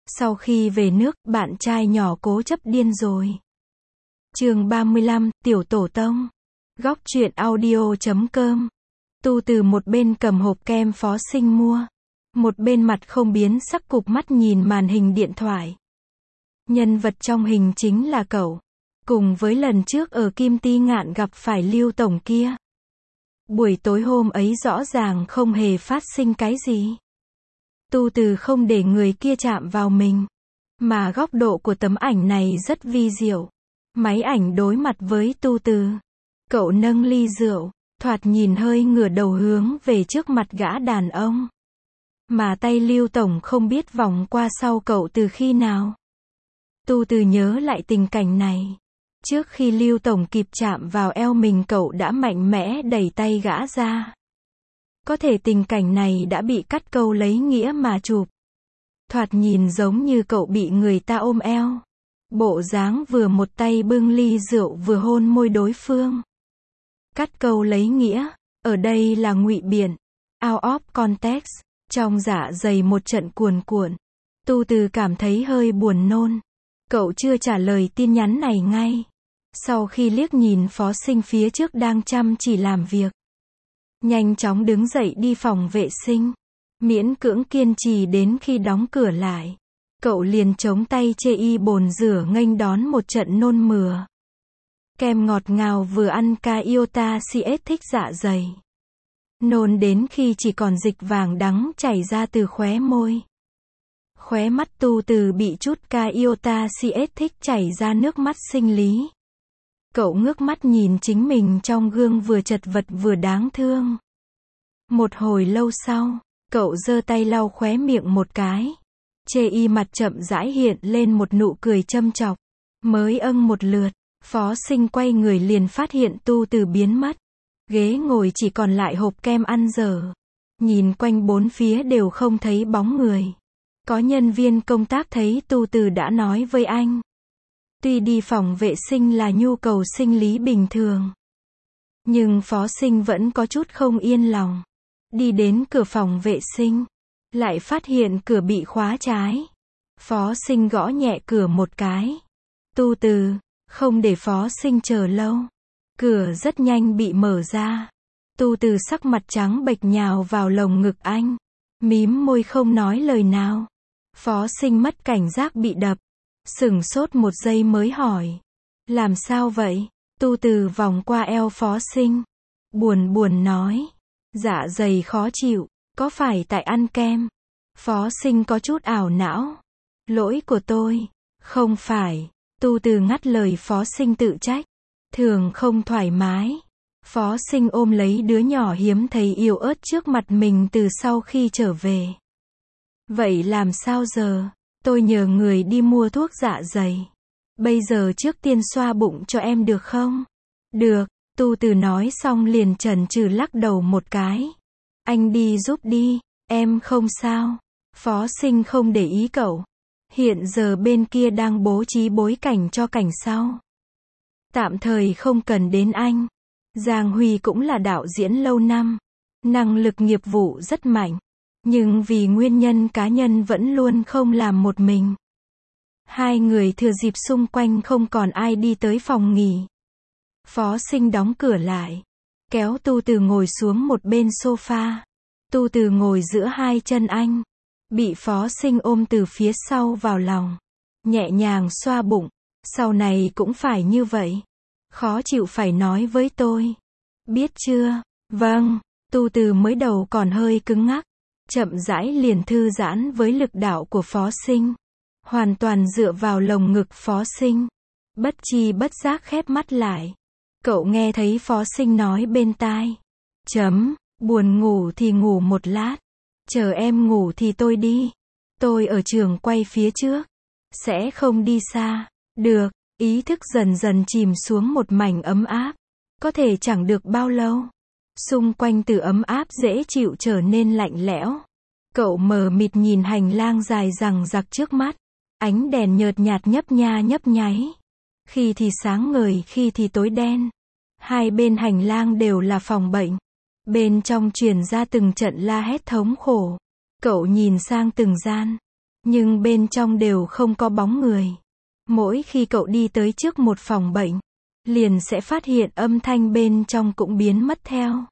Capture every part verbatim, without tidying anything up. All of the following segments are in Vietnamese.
Sau khi về nước, bạn trai nhỏ cố chấp điên rồi. Chương ba mươi lăm, Tiểu Tổ Tông. Góc truyện audio chấm com. Tu Từ một bên cầm hộp kem Phó Sinh mua, một bên mặt không biến sắc cụp mắt nhìn màn hình điện thoại. Nhân vật trong hình chính là cậu, cùng với lần trước ở Kim Ti Ngạn gặp phải Lưu Tổng kia. Buổi tối hôm ấy rõ ràng không hề phát sinh cái gì. Tu Từ không để người kia chạm vào mình, mà góc độ của tấm ảnh này rất vi diệu. Máy ảnh đối mặt với Tu Từ. Cậu nâng ly rượu, thoạt nhìn hơi ngửa đầu hướng về trước mặt gã đàn ông. Mà tay Lưu Tổng không biết vòng qua sau cậu từ khi nào. Tu Từ nhớ lại tình cảnh này. Trước khi Lưu Tổng kịp chạm vào eo mình, cậu đã mạnh mẽ đẩy tay gã ra. Có thể tình cảnh này đã bị cắt câu lấy nghĩa mà chụp. Thoạt nhìn giống như cậu bị người ta ôm eo. Bộ dáng vừa một tay bưng ly rượu vừa hôn môi đối phương. Cắt câu lấy nghĩa, ở đây là ngụy biện. Out of context, trong dạ dày một trận cuồn cuộn. Tu Từ cảm thấy hơi buồn nôn. Cậu chưa trả lời tin nhắn này ngay. Sau khi liếc nhìn Phó Sinh phía trước đang chăm chỉ làm việc, nhanh chóng đứng dậy đi phòng vệ sinh. Miễn cưỡng kiên trì đến khi đóng cửa lại, cậu liền chống tay chê y bồn rửa nghênh đón một trận nôn mửa. Kem ngọt ngào vừa ăn ca iota cs thích dạ dày. Nôn đến khi chỉ còn dịch vàng đắng chảy ra từ khóe môi. Khóe mắt Tu Từ bị chút ca iota cs thích chảy ra nước mắt sinh lý. Cậu ngước mắt nhìn chính mình trong gương vừa chật vật vừa đáng thương. Một hồi lâu sau, cậu giơ tay lau khóe miệng một cái. Chê y mặt chậm rãi hiện lên một nụ cười châm chọc. Mới âng một lượt, Phó Sinh quay người liền phát hiện Tu Từ biến mất. Ghế ngồi chỉ còn lại hộp kem ăn dở. Nhìn quanh bốn phía đều không thấy bóng người. Có nhân viên công tác thấy Tu Từ đã nói với anh. Tuy đi phòng vệ sinh là nhu cầu sinh lý bình thường, nhưng Phó Sinh vẫn có chút không yên lòng. Đi đến cửa phòng vệ sinh, lại phát hiện cửa bị khóa trái. Phó Sinh gõ nhẹ cửa một cái. Tu Từ, không để Phó Sinh chờ lâu. Cửa rất nhanh bị mở ra. Tu Từ sắc mặt trắng bệch nhào vào lồng ngực anh. Mím môi không nói lời nào. Phó Sinh mất cảnh giác bị đập. Sửng sốt một giây mới hỏi. Làm sao vậy? Tu Từ vòng qua eo Phó Sinh. Buồn buồn nói. Dạ dày khó chịu, có phải tại ăn kem? Phó Sinh có chút ảo não. Lỗi của tôi. Không phải. Tu Từ ngắt lời Phó Sinh tự trách. Thường không thoải mái. Phó Sinh ôm lấy đứa nhỏ hiếm thấy yếu ớt trước mặt mình từ sau khi trở về. Vậy làm sao giờ? Tôi nhờ người đi mua thuốc dạ dày. Bây giờ trước tiên xoa bụng cho em được không? Được, Tu Từ nói xong liền chần chừ lắc đầu một cái. Anh đi giúp đi, em không sao. Phó Sinh không để ý cậu. Hiện giờ bên kia đang bố trí bối cảnh cho cảnh sau. Tạm thời không cần đến anh. Giang Huy cũng là đạo diễn lâu năm. Năng lực nghiệp vụ rất mạnh. Nhưng vì nguyên nhân cá nhân vẫn luôn không làm một mình. Hai người thừa dịp xung quanh không còn ai đi tới phòng nghỉ. Phó Sinh đóng cửa lại. Kéo Tu Từ ngồi xuống một bên sofa. Tu Từ ngồi giữa hai chân anh. Bị Phó Sinh ôm từ phía sau vào lòng. Nhẹ nhàng xoa bụng. Sau này cũng phải như vậy. Khó chịu phải nói với tôi. Biết chưa? Vâng. Tu Từ mới đầu còn hơi cứng ngắc. Chậm rãi liền thư giãn với lực đạo của Phó Sinh. Hoàn toàn dựa vào lồng ngực Phó Sinh. Bất chi bất giác khép mắt lại. Cậu nghe thấy Phó Sinh nói bên tai. Chấm, buồn ngủ thì ngủ một lát. Chờ em ngủ thì tôi đi. Tôi ở trường quay phía trước. Sẽ không đi xa. Được, ý thức dần dần chìm xuống một mảnh ấm áp. Có thể chẳng được bao lâu. Xung quanh từ ấm áp dễ chịu trở nên lạnh lẽo. Cậu mờ mịt nhìn hành lang dài dằng dặc trước mắt. Ánh đèn nhợt nhạt nhấp nha nhấp nháy. Khi thì sáng ngời, khi thì tối đen. Hai bên hành lang đều là phòng bệnh. Bên trong truyền ra từng trận la hét thống khổ. Cậu nhìn sang từng gian. nhưng bên trong đều không có bóng người. Mỗi khi cậu đi tới trước một phòng bệnh, liền sẽ phát hiện âm thanh bên trong cũng biến mất theo.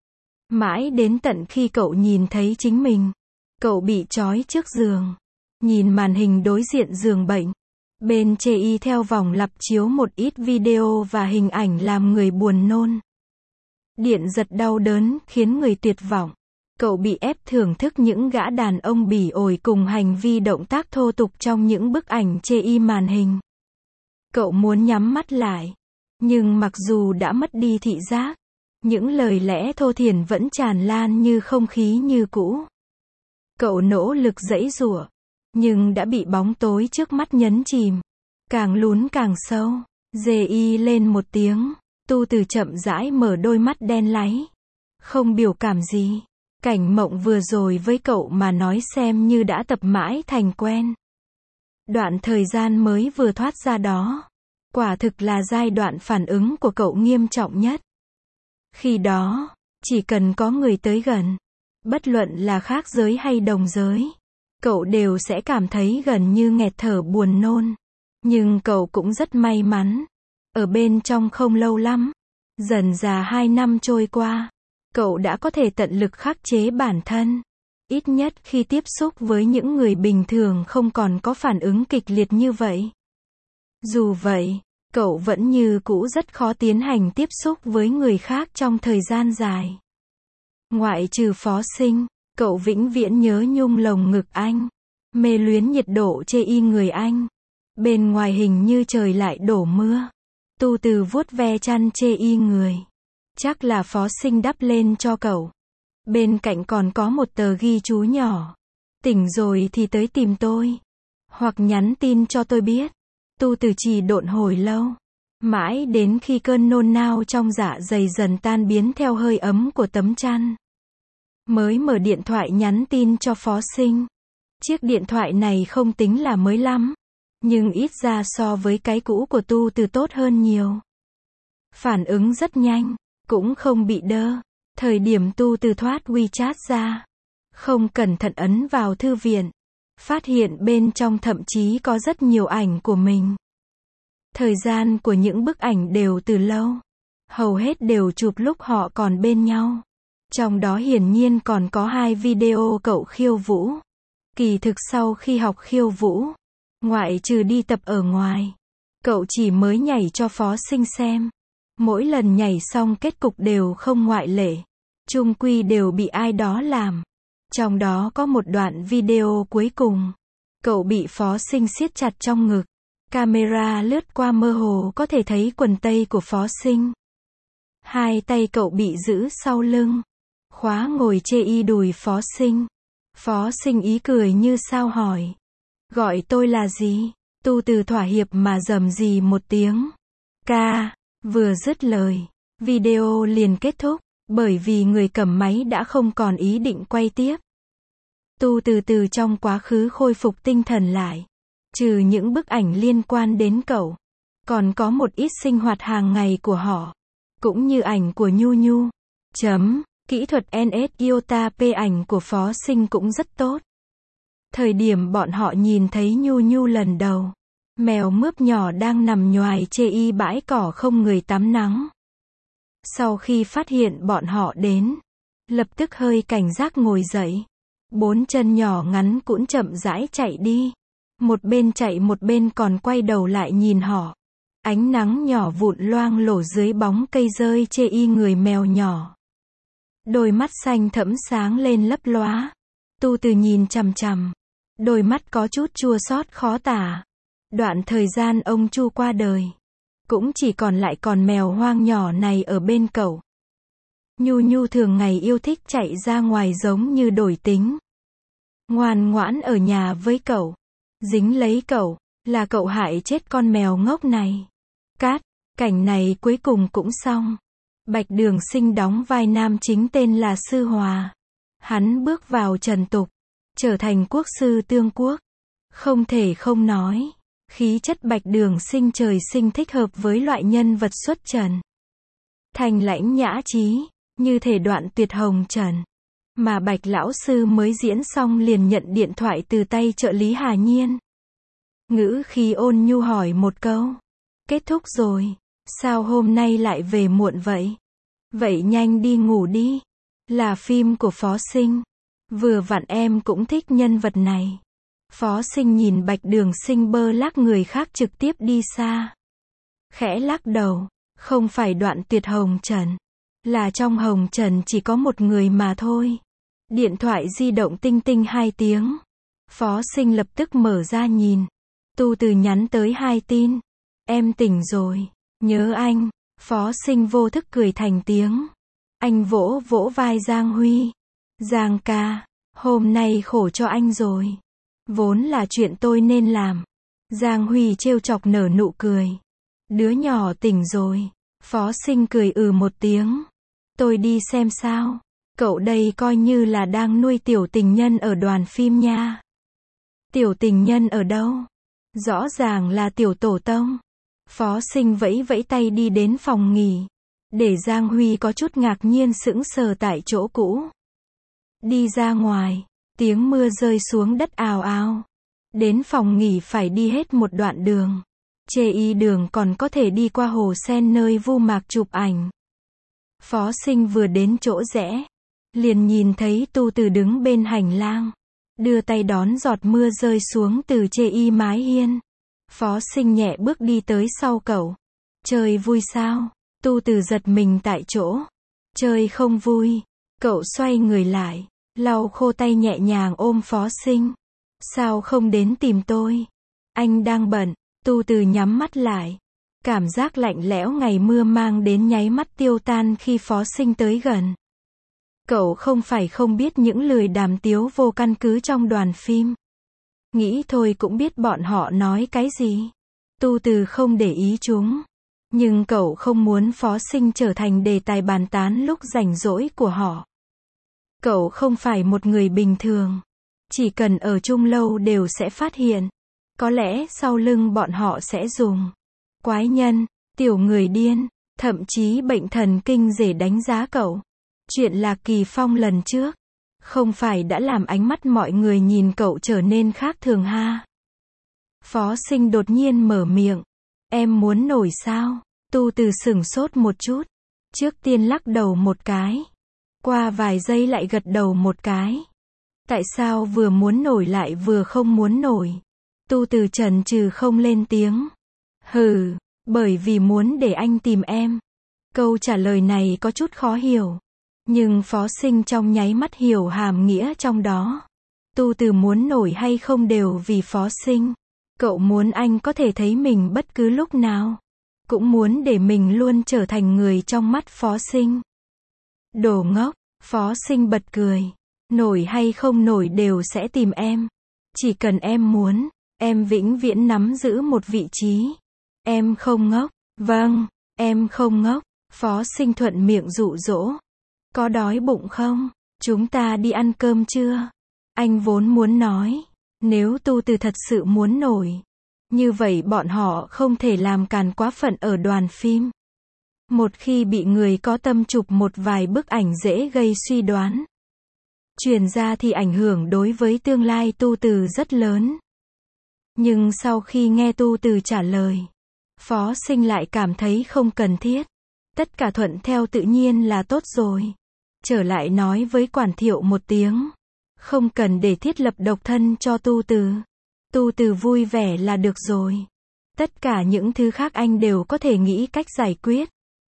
Mãi đến tận khi cậu nhìn thấy chính mình, cậu bị trói trước giường, nhìn màn hình đối diện giường bệnh. Bên chê y theo vòng lặp chiếu một ít video và hình ảnh làm người buồn nôn. Điện giật đau đớn khiến người tuyệt vọng. Cậu bị ép thưởng thức những gã đàn ông bỉ ổi cùng hành vi động tác thô tục trong những bức ảnh chê y màn hình. Cậu muốn nhắm mắt lại, nhưng mặc dù đã mất đi thị giác, những lời lẽ thô thiển vẫn tràn lan như không khí như cũ. Cậu nỗ lực giãy giụa, nhưng đã bị bóng tối trước mắt nhấn chìm, càng lún càng sâu. Dê y lên một tiếng, Tu Từ chậm rãi mở đôi mắt đen láy, không biểu cảm gì. Cảnh mộng vừa rồi với cậu mà nói xem như đã tập mãi thành quen. Đoạn thời gian mới vừa thoát ra đó, quả thực là giai đoạn phản ứng của cậu nghiêm trọng nhất. Khi đó, chỉ cần có người tới gần, bất luận là khác giới hay đồng giới, cậu đều sẽ cảm thấy gần như nghẹt thở buồn nôn. Nhưng cậu cũng rất may mắn. Ở bên trong không lâu lắm, dần dà hai năm trôi qua, cậu đã có thể tận lực khắc chế bản thân. Ít nhất khi tiếp xúc với những người bình thường không còn có phản ứng kịch liệt như vậy. Dù vậy, cậu vẫn như cũ rất khó tiến hành tiếp xúc với người khác trong thời gian dài. Ngoại trừ Phó Sinh, cậu vĩnh viễn nhớ nhung lồng ngực anh, mê luyến nhiệt độ chê y người anh. Bên ngoài hình như trời lại đổ mưa. Tu Từ vuốt ve chăn chê y người. Chắc là Phó Sinh đắp lên cho cậu. Bên cạnh còn có một tờ ghi chú nhỏ. Tỉnh rồi thì tới tìm tôi. Hoặc nhắn tin cho tôi biết. Tu Từ trì độn hồi lâu. Mãi đến khi cơn nôn nao trong dạ dày dần tan biến theo hơi ấm của tấm chăn, mới mở điện thoại nhắn tin cho Phó Sinh. Chiếc điện thoại này không tính là mới lắm, nhưng ít ra so với cái cũ của Tu Từ tốt hơn nhiều. Phản ứng rất nhanh, cũng không bị đơ. Thời điểm Tu Từ thoát WeChat ra, không cẩn thận ấn vào thư viện, phát hiện bên trong thậm chí có rất nhiều ảnh của mình. Thời gian của những bức ảnh đều từ lâu, hầu hết đều chụp lúc họ còn bên nhau. Trong đó hiển nhiên còn có hai video cậu khiêu vũ. Kỳ thực sau khi học khiêu vũ, ngoại trừ đi tập ở ngoài, cậu chỉ mới nhảy cho Phó Sinh xem. Mỗi lần nhảy xong kết cục đều không ngoại lệ, chung quy đều bị ai đó làm. Trong đó có một đoạn video cuối cùng, cậu bị Phó Sinh siết chặt trong ngực. Camera lướt qua mơ hồ có thể thấy quần tây của Phó Sinh. Hai tay cậu bị giữ sau lưng, khóa ngồi chê y đùi Phó Sinh. Phó Sinh ý cười như sao hỏi. Gọi tôi là gì? Tu Từ thỏa hiệp mà rầm rì một tiếng. Ca. Vừa dứt lời, video liền kết thúc, bởi vì người cầm máy đã không còn ý định quay tiếp. Tu Từ từ trong quá khứ khôi phục tinh thần lại. Trừ những bức ảnh liên quan đến cậu, còn có một ít sinh hoạt hàng ngày của họ, cũng như ảnh của Nhu Nhu. Chấm. Kỹ thuật en ét iota pê ảnh của Phó Sinh cũng rất tốt. Thời điểm bọn họ nhìn thấy Nhu Nhu lần đầu, mèo mướp nhỏ đang nằm nhoài chê y bãi cỏ không người tắm nắng. Sau khi phát hiện bọn họ đến, lập tức hơi cảnh giác ngồi dậy. Bốn chân nhỏ ngắn cũng chậm rãi chạy đi. Một bên chạy một bên còn quay đầu lại nhìn họ. Ánh nắng nhỏ vụn loang lổ dưới bóng cây rơi chê y người mèo nhỏ. Đôi mắt xanh thẫm sáng lên lấp lóa. Tu Từ nhìn chằm chằm. Đôi mắt có chút chua xót khó tả. Đoạn thời gian ông Chu qua đời, cũng chỉ còn lại con mèo hoang nhỏ này ở bên cậu. Nhu Nhu thường ngày yêu thích chạy ra ngoài giống như đổi tính. Ngoan ngoãn ở nhà với cậu. Dính lấy cậu, là cậu hại chết con mèo ngốc này. Cát, cảnh này cuối cùng cũng xong. Bạch Đường Sinh đóng vai nam chính tên là Sư Hòa. Hắn bước vào trần tục, trở thành quốc sư tương quốc. Không thể không nói, khí chất Bạch Đường Sinh trời sinh thích hợp với loại nhân vật xuất trần. Thanh lãnh nhã trí, như thể đoạn tuyệt hồng trần. Mà Bạch lão sư mới diễn xong liền nhận điện thoại từ tay trợ lý Hà Nhiên. Ngữ khí ôn nhu hỏi một câu. Kết thúc rồi. Sao hôm nay lại về muộn vậy? Vậy nhanh đi ngủ đi. Là phim của Phó Sinh. Vừa vặn em cũng thích nhân vật này. Phó Sinh nhìn Bạch Đường Sinh bơ lác người khác trực tiếp đi xa. Khẽ lắc đầu. Không phải Đoạn Tuyệt hồng trần. Là trong hồng trần chỉ có một người mà thôi. Điện thoại di động tinh tinh hai tiếng. Phó Sinh lập tức mở ra nhìn. Tu Từ nhắn tới hai tin. Em tỉnh rồi. Nhớ anh. Phó Sinh vô thức cười thành tiếng. Anh vỗ vỗ vai Giang Huy. Giang ca. Hôm nay khổ cho anh rồi. Vốn là chuyện tôi nên làm. Giang Huy trêu chọc nở nụ cười. Đứa nhỏ tỉnh rồi. Phó Sinh cười ừ một tiếng. Tôi đi xem sao. Cậu đây coi như là đang nuôi tiểu tình nhân ở đoàn phim nha. Tiểu tình nhân ở đâu? Rõ ràng là tiểu tổ tông. Phó Sinh vẫy vẫy tay đi đến phòng nghỉ. Để Giang Huy có chút ngạc nhiên sững sờ tại chỗ cũ. Đi ra ngoài. Tiếng mưa rơi xuống đất ào ào. Đến phòng nghỉ phải đi hết một đoạn đường. Chê y đường còn có thể đi qua hồ sen nơi Vu Mạc chụp ảnh. Phó Sinh vừa đến chỗ rẽ. Liền nhìn thấy Tu Từ đứng bên hành lang. Đưa tay đón giọt mưa rơi xuống từ chê y mái hiên. Phó Sinh nhẹ bước đi tới sau cậu. Chơi vui sao? Tu Từ giật mình tại chỗ. Chơi không vui. Cậu xoay người lại. Lau khô tay nhẹ nhàng ôm Phó Sinh. Sao không đến tìm tôi? Anh đang bận. Tu Từ nhắm mắt lại. Cảm giác lạnh lẽo ngày mưa mang đến nháy mắt tiêu tan khi Phó Sinh tới gần. Cậu không phải không biết những lời đàm tiếu vô căn cứ trong đoàn phim. Nghĩ thôi cũng biết bọn họ nói cái gì. Tu Từ không để ý chúng. Nhưng cậu không muốn Phó Sinh trở thành đề tài bàn tán lúc rảnh rỗi của họ. Cậu không phải một người bình thường. Chỉ cần ở chung lâu đều sẽ phát hiện. Có lẽ sau lưng bọn họ sẽ dùng quái nhân, tiểu người điên, thậm chí bệnh thần kinh để đánh giá cậu. Chuyện Lạc Kỳ Phong lần trước, không phải đã làm ánh mắt mọi người nhìn cậu trở nên khác thường ha? Phó Sinh đột nhiên mở miệng. Em muốn nổi sao? Tu Từ sửng sốt một chút. Trước tiên lắc đầu một cái. Qua vài giây lại gật đầu một cái. Tại sao vừa muốn nổi lại vừa không muốn nổi? Tu Từ chần chừ không lên tiếng. Hừ, bởi vì muốn để anh tìm em. Câu trả lời này có chút khó hiểu. Nhưng Phó Sinh trong nháy mắt hiểu hàm nghĩa trong đó. Tu Từ muốn nổi hay không đều vì Phó Sinh. Cậu muốn anh có thể thấy mình bất cứ lúc nào. Cũng muốn để mình luôn trở thành người trong mắt Phó Sinh. Đồ ngốc, Phó Sinh bật cười. Nổi hay không nổi đều sẽ tìm em. Chỉ cần em muốn, em vĩnh viễn nắm giữ một vị trí. Em không ngốc. Vâng, em không ngốc. Phó Sinh thuận miệng dụ dỗ. Có đói bụng không? Chúng ta đi ăn cơm chưa? Anh vốn muốn nói. Nếu Tu Từ thật sự muốn nổi. Như vậy bọn họ không thể làm càn quá phận ở đoàn phim. Một khi bị người có tâm chụp một vài bức ảnh dễ gây suy đoán. Truyền ra thì ảnh hưởng đối với tương lai Tu Từ rất lớn. Nhưng sau khi nghe Tu Từ trả lời, Phó Sinh lại cảm thấy không cần thiết. Tất cả thuận theo tự nhiên là tốt rồi. Trở lại nói với Quản Thiệu một tiếng. Không cần để thiết lập độc thân cho Tu Từ. Tu Từ vui vẻ là được rồi. Tất cả những thứ khác anh đều có thể nghĩ cách giải quyết.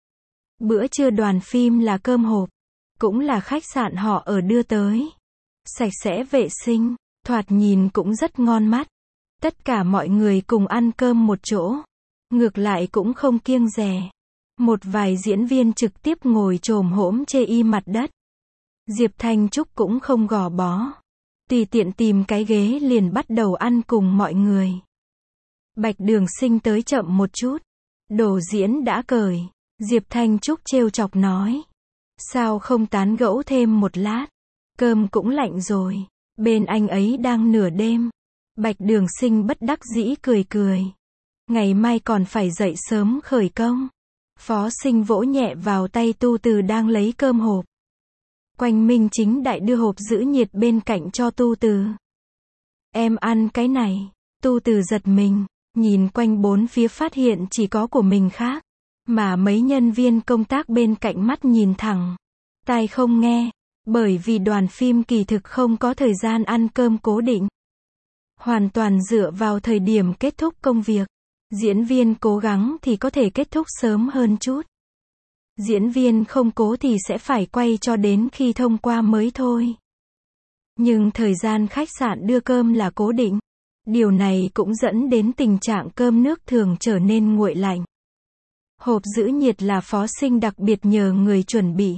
Bữa trưa đoàn phim là cơm hộp. Cũng là khách sạn họ ở đưa tới. Sạch sẽ vệ sinh, thoạt nhìn cũng rất ngon mắt. Tất cả mọi người cùng ăn cơm một chỗ. Ngược lại cũng không kiêng dè. Một vài diễn viên trực tiếp ngồi chồm hổm chê y mặt đất. Diệp Thanh Trúc cũng không gò bó. Tùy tiện tìm cái ghế liền bắt đầu ăn cùng mọi người. Bạch Đường Sinh tới chậm một chút. Đồ diễn đã cởi. Diệp Thanh Trúc trêu chọc nói. Sao không tán gẫu thêm một lát? Cơm cũng lạnh rồi. Bên anh ấy đang nửa đêm. Bạch Đường Sinh bất đắc dĩ cười cười. Ngày mai còn phải dậy sớm khởi công. Phó Sinh vỗ nhẹ vào tay Tu Từ đang lấy cơm hộp. Quanh Minh Chính Đại đưa hộp giữ nhiệt bên cạnh cho Tu Từ. Em ăn cái này. Tu Từ giật mình, nhìn quanh bốn phía phát hiện chỉ có của mình khác. Mà mấy nhân viên công tác bên cạnh mắt nhìn thẳng, tai không nghe, bởi vì đoàn phim kỳ thực không có thời gian ăn cơm cố định. Hoàn toàn dựa vào thời điểm kết thúc công việc. Diễn viên cố gắng thì có thể kết thúc sớm hơn chút. Diễn viên không cố thì sẽ phải quay cho đến khi thông qua mới thôi. Nhưng thời gian khách sạn đưa cơm là cố định. Điều này cũng dẫn đến tình trạng cơm nước thường trở nên nguội lạnh. Hộp giữ nhiệt là Phó Sinh đặc biệt nhờ người chuẩn bị.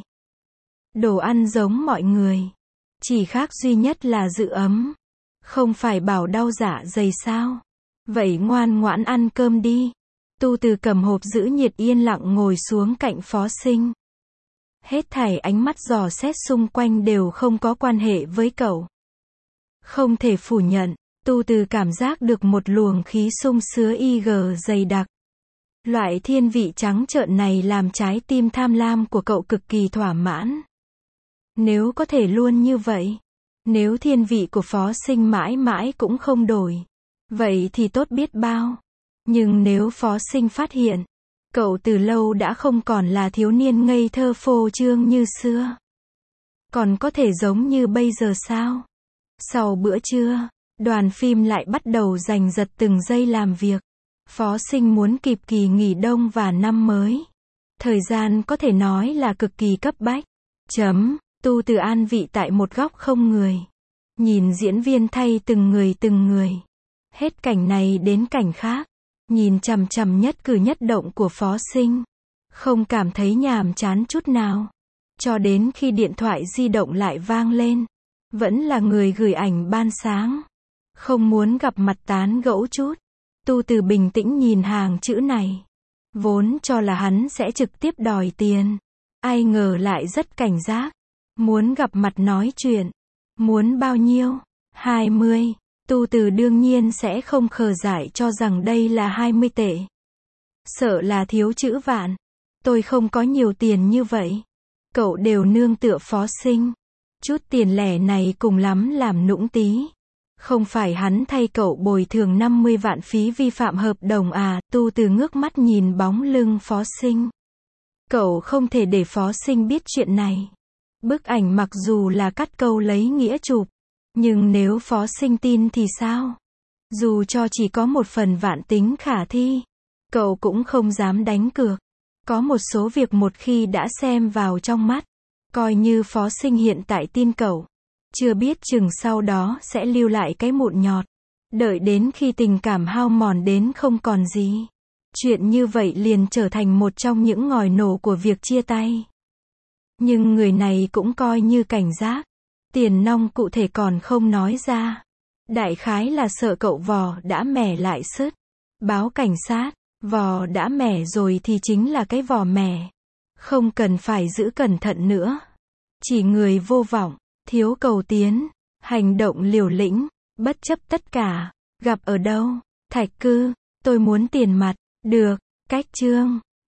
Đồ ăn giống mọi người. Chỉ khác duy nhất là giữ ấm. Không phải bảo đau dạ dày sao? Vậy ngoan ngoãn ăn cơm đi. Tu Từ cầm hộp giữ nhiệt yên lặng ngồi xuống cạnh Phó Sinh. Hết thảy ánh mắt dò xét xung quanh đều không có quan hệ với cậu. Không thể phủ nhận, Tu Từ cảm giác được một luồng khí sung sứa y gờ dày đặc. Loại thiên vị trắng trợn này làm trái tim tham lam của cậu cực kỳ thỏa mãn. Nếu có thể luôn như vậy, nếu thiên vị của Phó Sinh mãi mãi cũng không đổi, vậy thì tốt biết bao. Nhưng nếu Phó Sinh phát hiện, cậu từ lâu đã không còn là thiếu niên ngây thơ phô trương như xưa. Còn có thể giống như bây giờ sao? Sau bữa trưa, đoàn phim lại bắt đầu giành giật từng giây làm việc. Phó Sinh muốn kịp kỳ nghỉ đông và năm mới. Thời gian có thể nói là cực kỳ cấp bách. Chấm, Tu Từ an vị tại một góc không người. Nhìn diễn viên thay từng người từng người. Hết cảnh này đến cảnh khác. Nhìn chằm chằm nhất cử nhất động của Phó Sinh. Không cảm thấy nhàm chán chút nào. Cho đến khi điện thoại di động lại vang lên. Vẫn là người gửi ảnh ban sáng. Không muốn gặp mặt tán gẫu chút. Tu Từ bình tĩnh nhìn hàng chữ này. Vốn cho là hắn sẽ trực tiếp đòi tiền. Ai ngờ lại rất cảnh giác. Muốn gặp mặt nói chuyện. Muốn bao nhiêu? hai mươi. Tu Từ đương nhiên sẽ không khờ dại cho rằng đây là hai mươi tệ. Sợ là thiếu chữ vạn. Tôi không có nhiều tiền như vậy. Cậu đều nương tựa Phó Sinh. Chút tiền lẻ này cùng lắm làm nũng tí. Không phải hắn thay cậu bồi thường năm mươi vạn phí vi phạm hợp đồng à? Tu Từ ngước mắt nhìn bóng lưng Phó Sinh. Cậu không thể để Phó Sinh biết chuyện này. Bức ảnh mặc dù là cắt câu lấy nghĩa chụp. Nhưng nếu Phó Sinh tin thì sao? Dù cho chỉ có một phần vạn tính khả thi. Cậu cũng không dám đánh cược. Có một số việc một khi đã xem vào trong mắt. Coi như Phó Sinh hiện tại tin cậu. Chưa biết chừng sau đó sẽ lưu lại cái mụn nhọt. Đợi đến khi tình cảm hao mòn đến không còn gì. Chuyện như vậy liền trở thành một trong những ngòi nổ của việc chia tay. Nhưng người này cũng coi như cảnh giác. Tiền nong cụ thể còn không nói ra. Đại khái là sợ cậu vò đã mẻ lại sứt. Báo cảnh sát, vò đã mẻ rồi thì chính là cái vò mẻ. Không cần phải giữ cẩn thận nữa. Chỉ người vô vọng, thiếu cầu tiến, hành động liều lĩnh, bất chấp tất cả. Gặp ở đâu? Thạch Cư, tôi muốn tiền mặt. Được, cách trương.